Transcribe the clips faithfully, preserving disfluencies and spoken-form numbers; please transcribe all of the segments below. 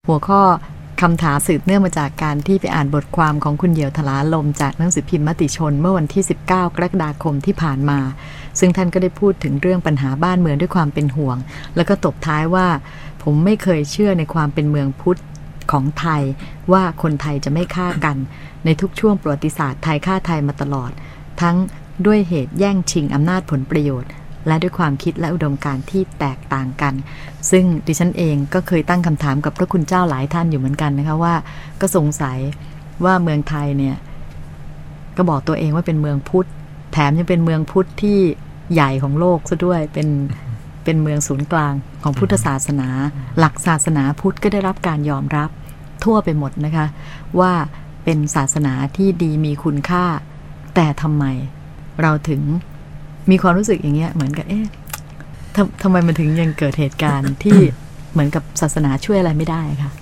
หัวข้อคำถามสืบเนื่องมาจากการที่ไปอ่านบทความของคุณเหยี่ยวถลาลมจากหนังสือพิมพ์มติชนเมื่อวันที่สิบเก้ากรกฎาคมที่ผ่านมาซึ่งท่านก็ได้พูดถึงเรื่องปัญหาบ้านเมืองด้วยความเป็นห่วงแล้วก็ตบท้ายว่าผมไม่เคยเชื่อในความเป็นเมืองพุทธของไทยว่าคนไทยจะไม่ฆ่ากันในทุกช่วงประวัติศาสตร์ไทยฆ่าไทยมาตลอดทั้งด้วยเหตุแย่งชิงอำนาจผลประโยชน์และด้วยความคิดและอุดมการณ์ที่แตกต่างกันซึ่งดิฉันเองก็เคยตั้งคำถามกับพระคุณเจ้าหลายท่านอยู่เหมือนกันนะคะว่าก็สงสัยว่าเมืองไทยเนี่ยก็บอกตัวเองว่าเป็นเมืองพุทธแถมยังเป็นเมืองพุทธที่ใหญ่ของโลกซะด้วยเป็นเป็นเมืองศูนย์กลางของพุทธศาสนาหลักศาสนาพุทธก็ได้รับการยอมรับทั่วไปหมดนะคะว่าเป็นศาสนาที่ดีมีคุณค่าแต่ทำไมเราถึงมีความรู้สึกอย่างเงี้ยเหมือนกับเอ๊ะทำทำไมมันถึงยังเกิดเหตุการณ์ ที่เหมือนกับศาสนาช่วยอะไรไม่ได้ค่ะ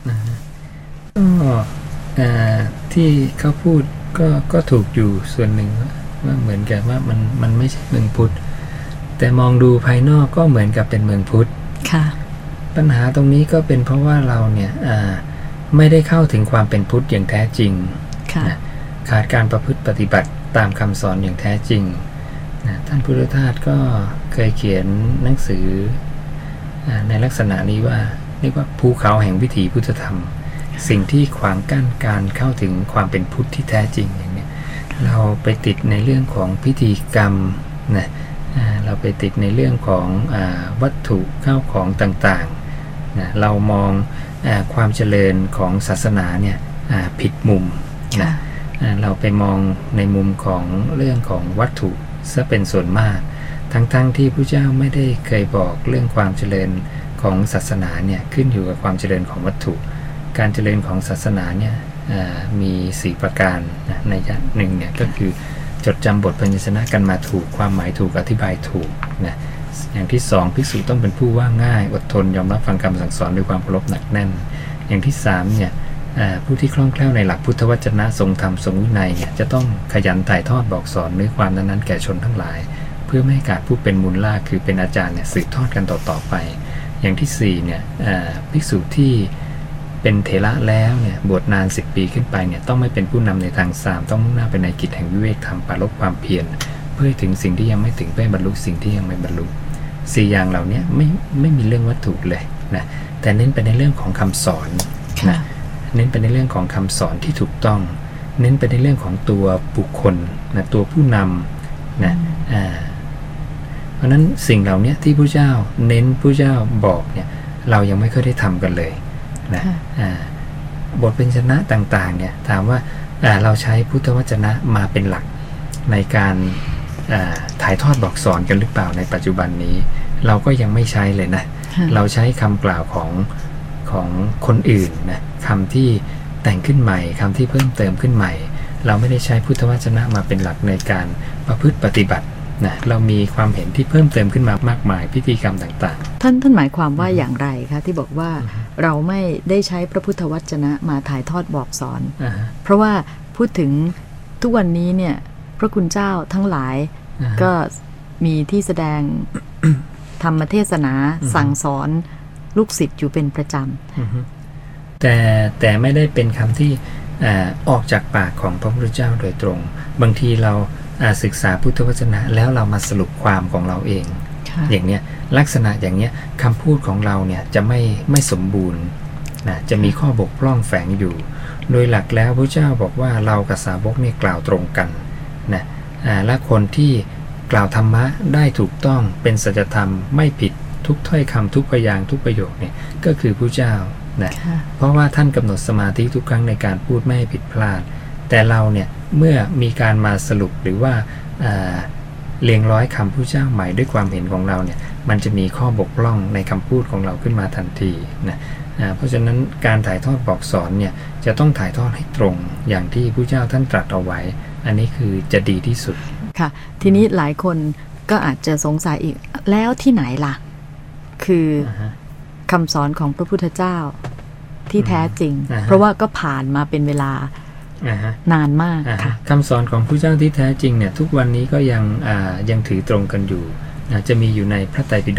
ก็ที่เขาพูดก็ก็ถูกอยู่ส่วนหนึ่งว่าเหมือนกับว่ามันมันไม่ใช่เมืองพุทธแต่มองดูภายนอกก็เหมือนกับเป็นเมืองพุทธค่ะปัญหาตรงนี้ก็เป็นเพราะว่าเราเนี่ยไม่ได้เข้าถึงความเป็นพุทธอย่างแท้จริงขาดการประพฤติปฏิบัติตามคำสอนอย่างแท้จริงท่านพุทธทาสก็เคยเขียนหนังสือในลักษณะนี้ว่าเรียกว่าภูเขาแห่งวิถีพุทธธรรมสิ่งที่ขวางกั้นการเข้าถึงความเป็นพุทธที่แท้จริงอย่างนี้เราไปติดในเรื่องของพิธีกรรมนะเราไปติดในเรื่องของวัตถุข้าวของต่างๆนะเรามองความเจริญของศาสนาเนี่ยผิดมุมนะเราไปมองในมุมของเรื่องของวัตถุซะเป็นส่วนมากทั้งๆ ท, ที่พระเจ้าไม่ได้เคยบอกเรื่องความเจริญของศาสนาเนี่ยขึ้นอยู่กับความเจริญของวัตถุการเจริญของศาสนาเนี่ยมีสี่ประการนะในอย่างหนึ่งเนี่ยก็คือจดจำบทพยัญชนะกันมาถูกความหมายถูกอธิบายถูกนะอย่างที่สองภิกษุต้องเป็นผู้ว่าง่ายอดทนยอมรับฟังคำสั่งสอนด้วยความเคารพหนักแน่นอย่างที่สามเนี่ยผู้ที่คล่องแคล่วในหลักพุทธวจนะทรงธรรมทรงวินัยเนี่ยจะต้องขยันถ่ายทอดบอกสอนเนื้อความนั้นๆแก่ชนทั้งหลายเพื่อไม่ให้การผู้เป็นมูลล่าคือเป็นอาจารย์เนี่ยสืบทอดกันต่อๆไปอย่างที่สี่เนี่ยภิกษุที่เป็นเถระแล้วเนี่ยบวชนานสิบปีขึ้นไปเนี่ยต้องไม่เป็นผู้นำในทางสามต้องมุ่งหน้าไปในกิจแห่งวิเวกธรรมปรารภความเพียรเพื่อถึงสิ่งที่ยังไม่ถึงเพื่อบรรลุสิ่งที่ยังไม่บรรลุสี่อย่างเหล่านี้ไม่ไม่มีเรื่องวัตถุเลยนะแต่เน้นไปในเรื่องของคำสอนนะเน้นไปในเรื่องของคำสอนที่ถูกต้องเน้นไปในเรื่องของตัวบุคคลนะตัวผู้นำนะอ่าเพราะนั้นสิ่งเหล่านี้ที่พระเจ้าเน้นพระเจ้าบอกเนี่ยเรายังไม่เคยได้ทำกันเลยนะอ่าบทพยัญชนะต่างๆเนี่ยถามว่าเราใช้พุทธวจนะมาเป็นหลักในการถ่ายทอดบอกสอนกันหรือเปล่าในปัจจุบันนี้เราก็ยังไม่ใช้เลยนะเราใช้คำกล่าวของของคนอื่นนะคำที่แต่งขึ้นใหม่คำที่เพิ่มเติมขึ้นใหม่เราไม่ได้ใช้พุทธวจนะมาเป็นหลักในการประพฤติปฏิบัตินะเรามีความเห็นที่เพิ่มเติมขึ้นมามากมายพิธีกรรมต่างๆท่านท่านหมายความว่าอย่างไรคะที่บอกว่าเราไม่ได้ใช้พระพุทธวจนะมาถ่ายทอดบอกสอนเพราะว่าพูดถึงทุกวันนี้เนี่ยพระคุณเจ้าทั้งหลายก็มีที่แสดง ธรรมเทศนาสั่งสอนลูกศิษย์อยู่เป็นประจำแต่แต่ไม่ได้เป็นคำที่ออกจากปากของพระพุทธเจ้าโดยตรงบางทีเราศึกษาพุทธวจนะแล้วเรามาสรุปความของเราเองอย่างเนี้ยลักษณะอย่างเนี้ยคำพูดของเราเนี่ยจะไม่ไม่สมบูรณ์นะจะมีข้อบกพร่องแฝงอยู่โดยหลักแล้วพระเจ้าบอกว่าเรากับสาวกเนี่ยกล่าวตรงกันนะและคนที่กล่าวธรรมะได้ถูกต้องเป็นสัจธรรมไม่ผิดทุกถ้อยคำทุกพยางค์ทุกประโยคเนี่ยก็คือพระเจ้านะเพราะว่าท่านกำหนดสมาธิทุกครั้งในการพูดไม่ให้ผิดพลาดแต่เราเนี่ยเมื่อมีการมาสรุปหรือว่าเรียงร้อยคำพระเจ้าใหม่ด้วยความเห็นของเราเนี่ยมันจะมีข้อบกพร่องในคำพูดของเราขึ้นมาทันทีนะเพราะฉะนั้นการถ่ายทอดบอกสอนเนี่ยจะต้องถ่ายทอดให้ตรงอย่างที่พระเจ้าท่านตรัสเอาไว้อันนี้คือจะดีที่สุดค่ะทีนี้หลายคนก็อาจจะสงสัยอีกแล้วที่ไหนล่ะคือ uh-huh. คำสอนของพระพุทธเจ้าที่แท้จริง uh-huh. เพราะว่าก็ผ่านมาเป็นเวลา uh-huh. นานมาก uh-huh. ค่ะคำสอนของพระเจ้าที่แท้จริงเนี่ยทุกวันนี้ก็ยังยังถือตรงกันอยู่จะมีอยู่ในพระไตรปิฎก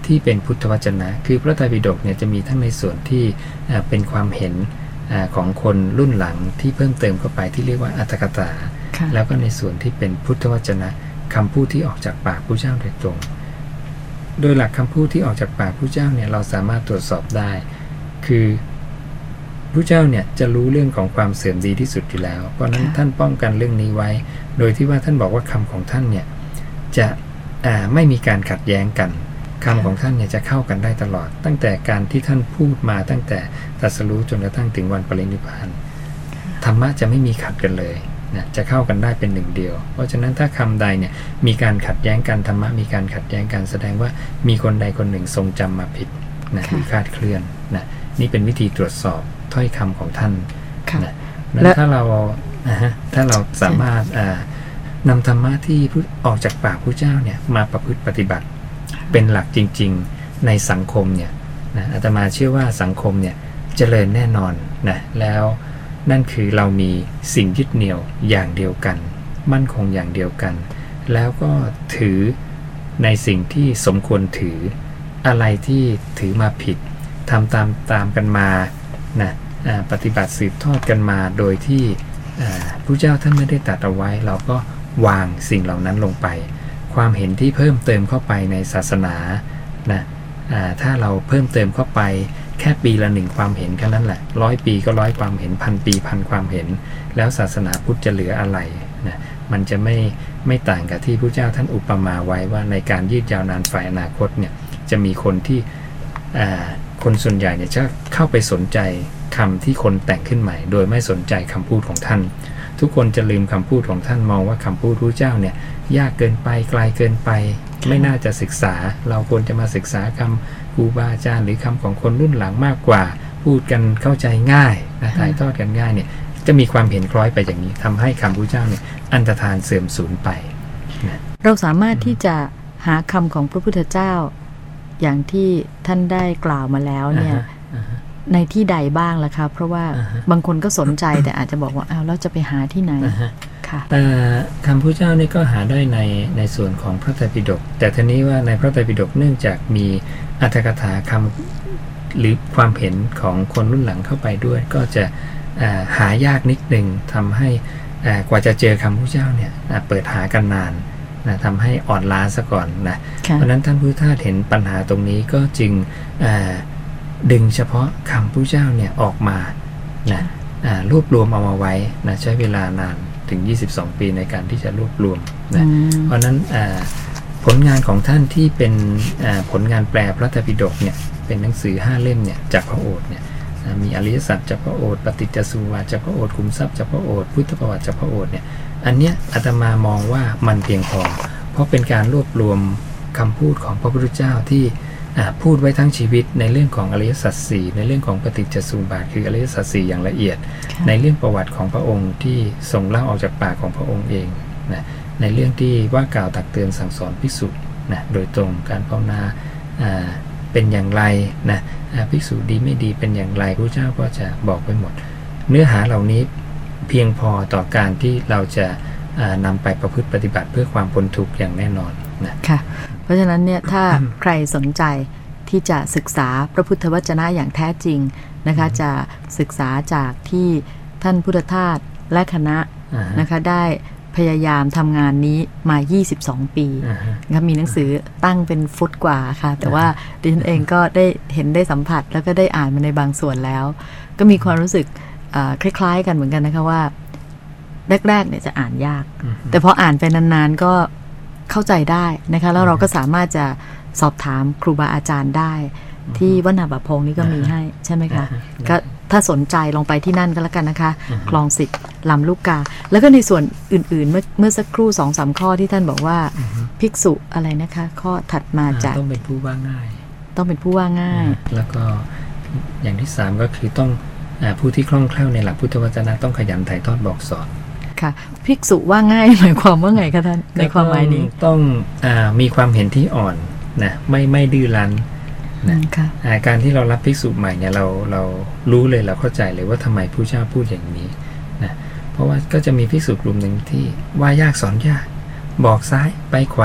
ที่เป็นพุทธวจนะคือพระไตรปิฎกเนี่ยจะมีทั้งในส่วนที่เป็นความเห็นของคนรุ่นหลังที่เพิ่มเติมเข้าไปที่เรียกว่าอรรถกถาแล้วก็ในส่วนที่เป็นพุทธวจนะคำพูดที่ออกจากปากพระเจ้าโดยตรงโดยหลักคำพูดที่ออกจากปากพระเจ้าเนี่ยเราสามารถตรวจสอบได้คือพระเจ้าเนี่ยจะรู้เรื่องของความเสื่อมดีที่สุดอยู่แล้วเพราะนั้นท่านป้องกันเรื่องนี้ไว้โดยที่ว่าท่านบอกว่าคำของท่านเนี่ยจะไม่มีการขัดแย้งกันคำของท่านเนี่ยจะเข้ากันได้ตลอดตั้งแต่การที่ท่านพูดมาตั้งแต่ตรัสรู้จนกระทั่งถึงวันปรินิพพานธรรมะจะไม่มีขัดกันเลยนะจะเข้ากันได้เป็นหนึ่งเดียวเพราะฉะนั้นถ้าคำใดเนี่ยมีการขัดแย้งกันธรรมะมีการขัดแย้งกันแสดงว่ามีคนใดคนหนึ่งทรงจำมาผิดนะหรือคลาดเคลื่อนนะนี่เป็นวิธีตรวจสอบถ้อยคำของท่านนะแล้วถ้าเรานะฮะถ้าเราสามารถนำธรรมะที่ออกจากปากพระเจ้าเนี่ยมาประพฤติปฏิบัติเป็นหลักจริงๆในสังคมเนี่ยนะอาตมาเชื่อว่าสังคมเนี่ยเจริญแน่นอนนะแล้วนั่นคือเรามีสิ่งยึดเหนี่ยวอย่างเดียวกันมั่นคงอย่างเดียวกันแล้วก็ถือในสิ่งที่สมควรถืออะไรที่ถือมาผิดทำตามตามกันมานะปฏิบัติสืบทอดกันมาโดยที่พระเจ้าท่านไม่ได้ตรัสเอาไว้เราก็วางสิ่งเหล่านั้นลงไปความเห็นที่เพิ่มเติมเข้าไปในศาสนานะถ้าเราเพิ่มเติมเข้าไปแค่ปีละหนึ่งความเห็นแค่นั้นแหละร้อยปีก็ร้อยความเห็นพันปีพันความเห็นแล้วศาสนาพุทธจะเหลืออะไรนะมันจะไม่ไม่ต่างกับที่พระเจ้าท่านอุปมาไว้ว่าในการยืดยาวนานฝ่ายอนาคตเนี่ยจะมีคนที่คนส่วนใหญ่เนี่ยจะเข้าไปสนใจคำที่คนแต่งขึ้นใหม่โดยไม่สนใจคำพูดของท่านทุกคนจะลืมคำพูดของท่านมองว่าคำพูดพระเจ้าเนี่ยยากเกินไปไกลเกินไปไม่น่าจะศึกษาเราควรจะมาศึกษาคำครูบาอาจารย์หรือคำของคนรุ่นหลังมากกว่าพูดกันเข้าใจง่ายนะถ่ายทอดกันง่ายเนี่ยจะมีความเห็นคล้อยไปอย่างนี้ทำให้คำพระเจ้าเนี่ยอันตรธานเสื่อมสูญไปนะเราสามารถที่จะหาคำของพระพุทธเจ้าอย่างที่ท่านได้กล่าวมาแล้วเนี่ยในที่ใดบ้างล่ะคะเพราะว่า uh-huh. บางคนก็สนใจ แต่อาจจะบอกว่าอ้าวแล้วจะไปหาที่ไหน uh-huh. ค่ะแต่คำพระเจ้านี่ก็หาได้ในในส่วนของพระไตรปิฎกแต่ทีนี้ว่าในพระไตรปิฎกเนื่องจากมีอรรถกถาคำหรือความเห็นของคนรุ่นหลังเข้าไปด้วยก็จะหายากนิดหนึ่งทำให้กว่าจะเจอคำพระเจ้าเนี่ยเปิดหากันนานนะทำให้อ่อนล้าซะก่อนนะเพราะนั้นท่านพุทธทาสเห็นปัญหาตรงนี้ก็จึงดึงเฉพาะคำพระเจ้าเนี่ยออกมานะรวบรวมเอามาไว้นะใช้เวลานานถึงยี่สิบสองปีในการที่จะรวบรวมนะเพราะนั้นผลงานของท่านที่เป็นผลงานแปลพระไตรปิฎกเนี่ยเป็นหนังสือห้าเล่มเนี่ยจากพระโอษฐ์เนี่ยมีอริยสัจจากพระโอษฐ์ปฏิจจสมุปบาทจากพระโอษฐ์ขุมทรัพย์จากพระโอษฐ์พุทธประวัติจากพระโอษฐ์เนี่ยอันเนี้ยอาตมามองว่ามันเพียงพอเพราะเป็นการรวบรวมคำพูดของพระพุทธเจ้าที่พูดไว้ทั้งชีวิตในเรื่องของอริยสัจสี่ในเรื่องของปฏิจจสมุปบาทคืออริยสัจสี่อย่างละเอียดในเรื่องประวัติของพระองค์ที่ทรงเล่าออกจากปากของพระองค์เองนะในเรื่องที่ว่ากล่าวตักเตือนสั่งสอนภิกษุนะโดยตรงการภาวนาเป็นอย่างไรนะภิกษุดีไม่ดีเป็นอย่างไรพระเจ้าก็จะบอกไว้หมดเนื้อหาเหล่านี้เพียงพอต่อการที่เราจะนำไปประพฤติปฏิบัติเพื่อความพ้นทุกข์อย่างแน่นอนนะค่ะเพราะฉะนั้นเนี่ยถ้าใครสนใจที่จะศึกษาพระพุทธวจนะอย่างแท้จริงนะคะจะศึกษาจากที่ท่านพุทธทาสและคณะนะคะได้พยายามทำงานนี้มายี่สิบสองปีนะครับมีหนังสือตั้งเป็นฟุตกว่าค่ะแต่ว่าดิฉันเองก็ได้เห็นได้สัมผัสแล้วก็ได้อ่านมาในบางส่วนแล้วก็มีความรู้สึกคล้ายๆกันเหมือนกันนะคะว่าแรกๆเนี่ยจะอ่านยากแต่พออ่านไปนานๆก็เข้าใจได้นะคะแล้วเราก็สามารถจะสอบถามครูบาอาจารย์ได้ที่วัดนาบะพงนี่ก็มีให้ใช่ไหมคะก็ถ้าสนใจลงไปที่นั่นก็แล้วกันนะคะคลองสิทธิ์ลำลูกกาแล้วก็ในส่วนอื่นๆเมื่อเมื่อสักครู่ สองสาม ข้อที่ท่านบอกว่าภิกษุอะไรนะคะข้อถัดมาจากต้องเป็นผู้ว่าง่ายต้องเป็นผู้ว่าง่ายแล้วก็อย่างที่สามก็คือต้องผู้ที่คล่องแคล่วในหลักพุทธวจนะต้องขยันถ่ายทอดบอกสอนค่ะภิกษุว่าง่ายหมายความว่าไงคะท่านในความหมายนี้ต้องอ่ามีความเห็นที่อ่อนนะไม่ไม่ดื้อรั้นนะการที่เรารับภิกษุใหม่เนี่ยเราเรารู้เลยเราเข้าใจเลยว่าทำไมผู้เจ้าพูดอย่างนี้นะเพราะว่าก็จะมีภิกษุกลุ่มหนึ่งที่ว่ายากสอนยากบอกซ้ายไปขวา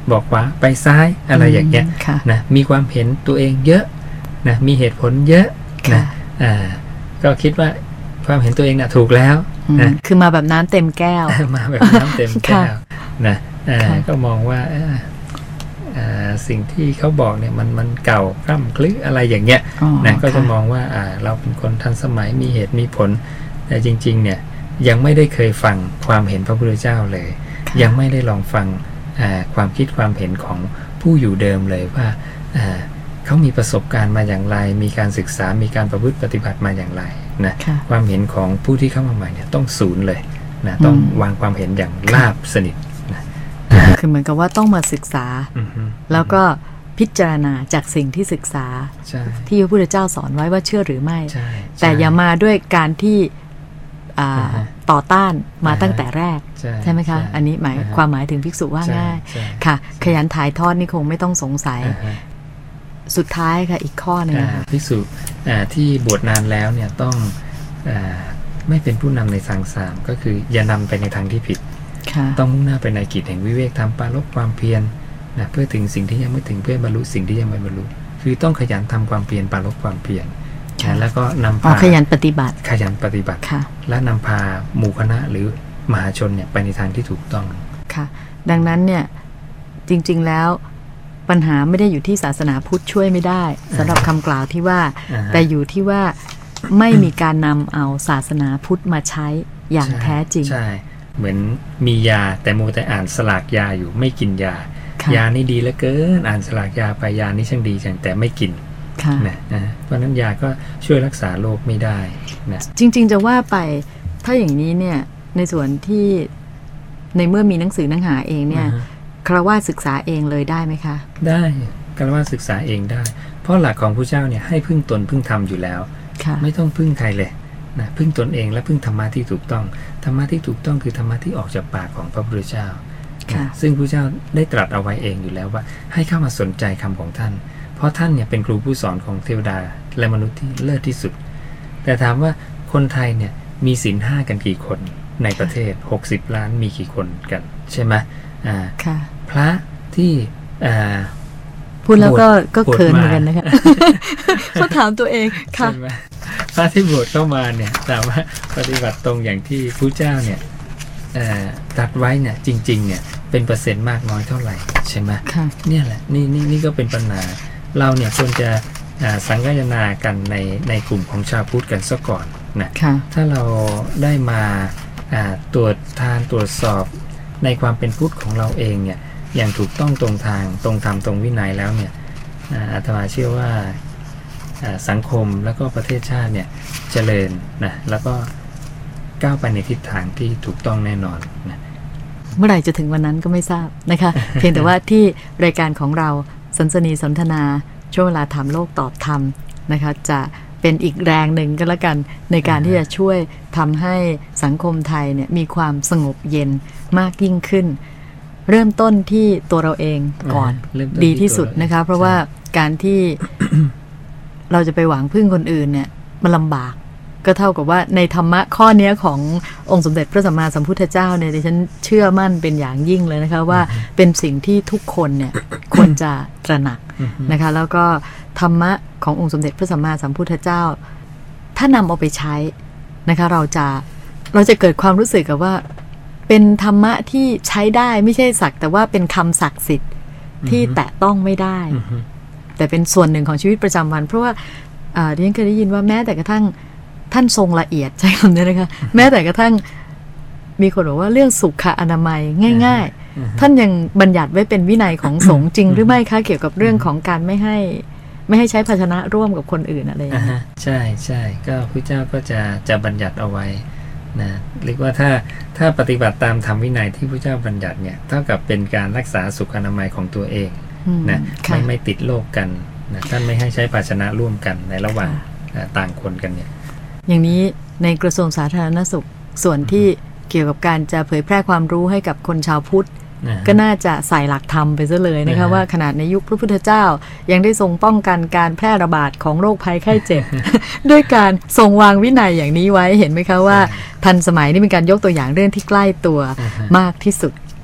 บอกขวาไปซ้ายอะไรอย่างเงี้ยนะมีความเห็นตัวเองเยอะนะมีเหตุผลเยอะนะอ่าก็คิดว่าความเห็นตัวเองน่ะถูกแล้วนะคือมาแบบน้ำเต็มแก้วมาแบบน้ำเต็มแก้วนะก็มองว่าสิ่งที่เขาบอกเนี่ยมันมันเก่าคร่ำคลึอะไรอย่างเงี้ยนะก็จะมองว่าเราเป็นคนทันสมัยมีเหตุมีผลแต่จริงๆเนี่ยยังไม่ได้เคยฟังความเห็นพระพุทธเจ้าเลยยังไม่ได้ลองฟังความคิดความเห็นของผู้อยู่เดิมเลยว่าเขามีประสบการณ์มาอย่างไรมีการศึกษามีการประพฤติปฏิบัติมาอย่างไรนะความเห็นของผู้ที่เข้ามาใหม่เนี่ยต้องศูนย์เลยนะต้องวางความเห็นอย่างราบสนิทนะคือเหมือนกับว่าต้องมาศึกษาแล้วก็พิจารณาจากสิ่งที่ศึกษาที่พระพุทธเจ้าสอนไว้ว่าเชื่อหรือไม่แต่อย่ามาด้วยการที่ต่อต้านมาตั้งแต่แรกใช่ไหมคะอันนี้หมายความหมายถึงภิกษุว่าง่ายค่ะขยันถ่ายทอดนี่คงไม่ต้องสงสัยสุดท้ายค่ะอีกข้อนึงภิกษุที่บวชนานแล้วเนี่ยต้องไม่เป็นผู้นำในทางสามก็คืออย่านำไปในทางที่ผิดต้องมุ่งหน้าไปในกิจแห่งวิเวกทำปารภความเพียรนะเพื่อถึงสิ่งที่ยังไม่ถึงเพื่อบรรลุสิ่งที่ยังไม่บรรลุคือต้องขยันทำความเพียรปารภความเพียรแล้วก็นำพาขยันปฏิบัติขยันปฏิบัติและนำพาหมู่คณะหรือมหาชนเนี่ยไปในทางที่ถูกต้องค่ะดังนั้นเนี่ยจริงๆแล้วปัญหาไม่ได้อยู่ที่ศาสนาพุทธช่วยไม่ได้สำหรับคำกล่าวที่ว่าแต่อยู่ที่ว่าไม่มีการนำเอาศาสนาพุทธมาใช้อย่างแท้จริงใช่เหมือนมียาแต่มัวแต่อ่านสลากยาอยู่ไม่กินยายานี่ดีเหลือเกินอ่านสลากยาไปยานี่ช่างดีจังแต่ไม่กินนะนะเพราะนั้นยาก็ช่วยรักษาโรคไม่ได้นะจริงๆจะว่าไปถ้าอย่างนี้เนี่ยในส่วนที่ในเมื่อมีหนังสือหนังหาเองเนี่ยคฤหัสถ์ศึกษาเองเลยได้ไหมคะได้คฤหัสถ์ศึกษาเองได้เพราะหลักของพระเจ้าเนี่ยให้พึ่งตนพึ่งธรรมอยู่แล้วไม่ต้องพึ่งใครเลยนะพึ่งตนเองและพึ่งธรรมะที่ถูกต้องธรรมะที่ถูกต้องคือธรรมะที่ออกจากปากของพระพุทธเจ้าซึ่งพระเจ้าได้ตรัสเอาไว้เองอยู่แล้วว่าให้เข้ามาสนใจคำของท่านเพราะท่านเนี่ยเป็นครูผู้สอนของเทวดาและมนุษย์ที่เลิศที่สุดแต่ถามว่าคนไทยเนี่ยมีศีลห้ากันกี่คนในประเทศหกสิบล้านมีกี่คนกันใช่ไหมอ่าพระที่อ่าพูดแล้วก็ก็เขินเหมือนกันนะคะเขาถามตัวเองค่ะพระที่บวชเข้ามาเนี่ยถามว่าปฏิบัติตรงอย่างที่พระเจ้าเนี่ยตรัสไว้เนี่ยจริงๆเนี่ยเป็นเปอร์เซ็นต์มากน้อยเท่าไหร่ใช่ไหมเนี่ยแหละนี่นี่นี่ก็เป็นปัญหาเราเนี่ยควรจะสังคายนากันในในกลุ่มของชาวพุทธกันซะก่อนนะถ้าเราได้มาตรวจทานตรวจสอบในความเป็นพุทธของเราเองเนี่ยอย่างถูกต้องตรงทางตรงธรรมตรงวินัยแล้วเนี่ยอาตมาเชื่อว่าสังคมแล้วก็ประเทศชาติเนี่ยเจริญนะแล้วก็ก้าวไปในทิศทางที่ถูกต้องแน่นอนนะเมื่อไหร่จะถึงวันนั้นก็ไม่ทราบนะคะเพียงแต่ว่าที่รายการของเราสันสนีสนทนาช่วงเวลาถามโลกตอบธรรมนะคะจะเป็นอีกแรงหนึ่งก็แล้วกันในการที่จะช่วยทำให้สังคมไทยเนี่ยมีความสงบเย็นมากยิ่งขึ้นเริ่มต้นที่ตัวเราเองก่อนดีที่สุดนะคะเพราะว่าการที่ เราจะไปหวังพึ่งคนอื่นเนี่ยมันลำบากก็เท่ากับว่าในธรรมะข้อนี้ขององค์สมเด็จพระสัมมาสัมพุทธเจ้าเนี่ยดิฉันเชื่อมั่นเป็นอย่างยิ่งเลยนะคะว่าเป็นสิ่งที่ทุกคนเนี่ยควรจะตระหนักนะคะแล้วก็ธรรมะขององค์สมเด็จพระสัมมาสัมพุทธเจ้าถ้านำเอาไปใช้นะคะเราจะเราจะเกิดความรู้สึกกับว่าเป็นธรรมะที่ใช้ได้ไม่ใช่สักแต่ว่าเป็นคำศักดิ์สิทธิ์ที่แตะต้องไม่ได้แต่เป็นส่วนหนึ่งของชีวิตประจำวันเพราะว่าดิฉันเคยได้ยินว่าแม้แต่กระทั่งท่านทรงละเอียดใช้คำนี้นะคะแม้แต่กระทั่งมีคนบอกว่าเรื่องสุขอนามัยง่ายๆท่านยังบัญญัติไว้เป็นวินัยของสงฆ์จริงหรือไม่คะเกี่ยวกับเรื่องของการไม่ให้ไม่ให้ใช้ภาชนะร่วมกับคนอื่นอะไรอย่างนี้ใช่ใช่ก็พระเจ้าก็จะจะบัญญัติเอาไว้นะเรียกว่าถ้าถ้าปฏิบัติตามธรรมวินัยที่พระเจ้าบัญญัติเนี่ยเท่ากับเป็นการรักษาสุขอนามัยของตัวเองนะไม่ไม่ติดโรคกันนะท่านไม่ให้ใช้ภาชนะร่วมกันในระหว่างต่างคนกันเนี่ยอย่างนี้ในกระทรวงสาธารณสุขส่วนที่เกี่ยวกับการจะเผยแพร่ความรู้ให้กับคนชาวพุทธก็น่าจะใส่หลักธรรมไปซะเลยนะคะว่าขนาดในยุคพระพุทธเจ้ายังได้ทรงป้องกันการแพร่ระบาดของโรคภัยไข้เจ็บ ด้วยการทรงวางวินัยอย่างนี้ไว้เห็นไหมคะว่าทันสมัยนี่เป็นการยกตัวอย่างเรื่องที่ใกล้ตัวมากที่สุด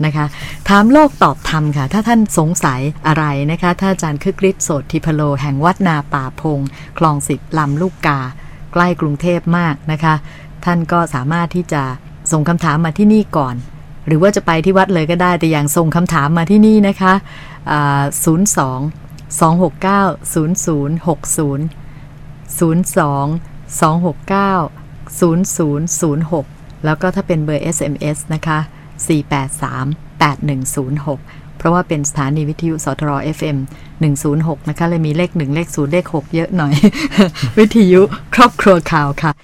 นะคะถามโลกตอบธรรมค่ะถ้าท่านสงสัยอะไรนะคะถ้าอาจารย์คึกฤทธิ์โสติพโลแห่งวัดนาป่าพงคลองสิบลำลูกกาใกล้กรุงเทพมากนะคะท่านก็สามารถที่จะส่งคำถามมาที่นี่ก่อนหรือว่าจะไปที่วัดเลยก็ได้แต่อย่างส่งคำถามมาที่นี่นะคะศูนย์ สอง สอง หก เก้า ศูนย์ ศูนย์ หก ศูนย์ ศูนย์ สอง สอง หก เก้า ศูนย์ ศูนย์ ศูนย์ หกแล้วก็ถ้าเป็นเบอร์ เอส เอ็ม เอส นะคะสี่ แปด สาม แปด หนึ่ง ศูนย์ หกเพราะว่าเป็นสถานีวิทยุสทร เอฟ เอ็ม หนึ่ง ศูนย์ หกนะคะเลยมีเลขหนึ่งเลขศูนย์เลขหกเยอะหน่อย วิทยุครอบครัวข่าวค่ะ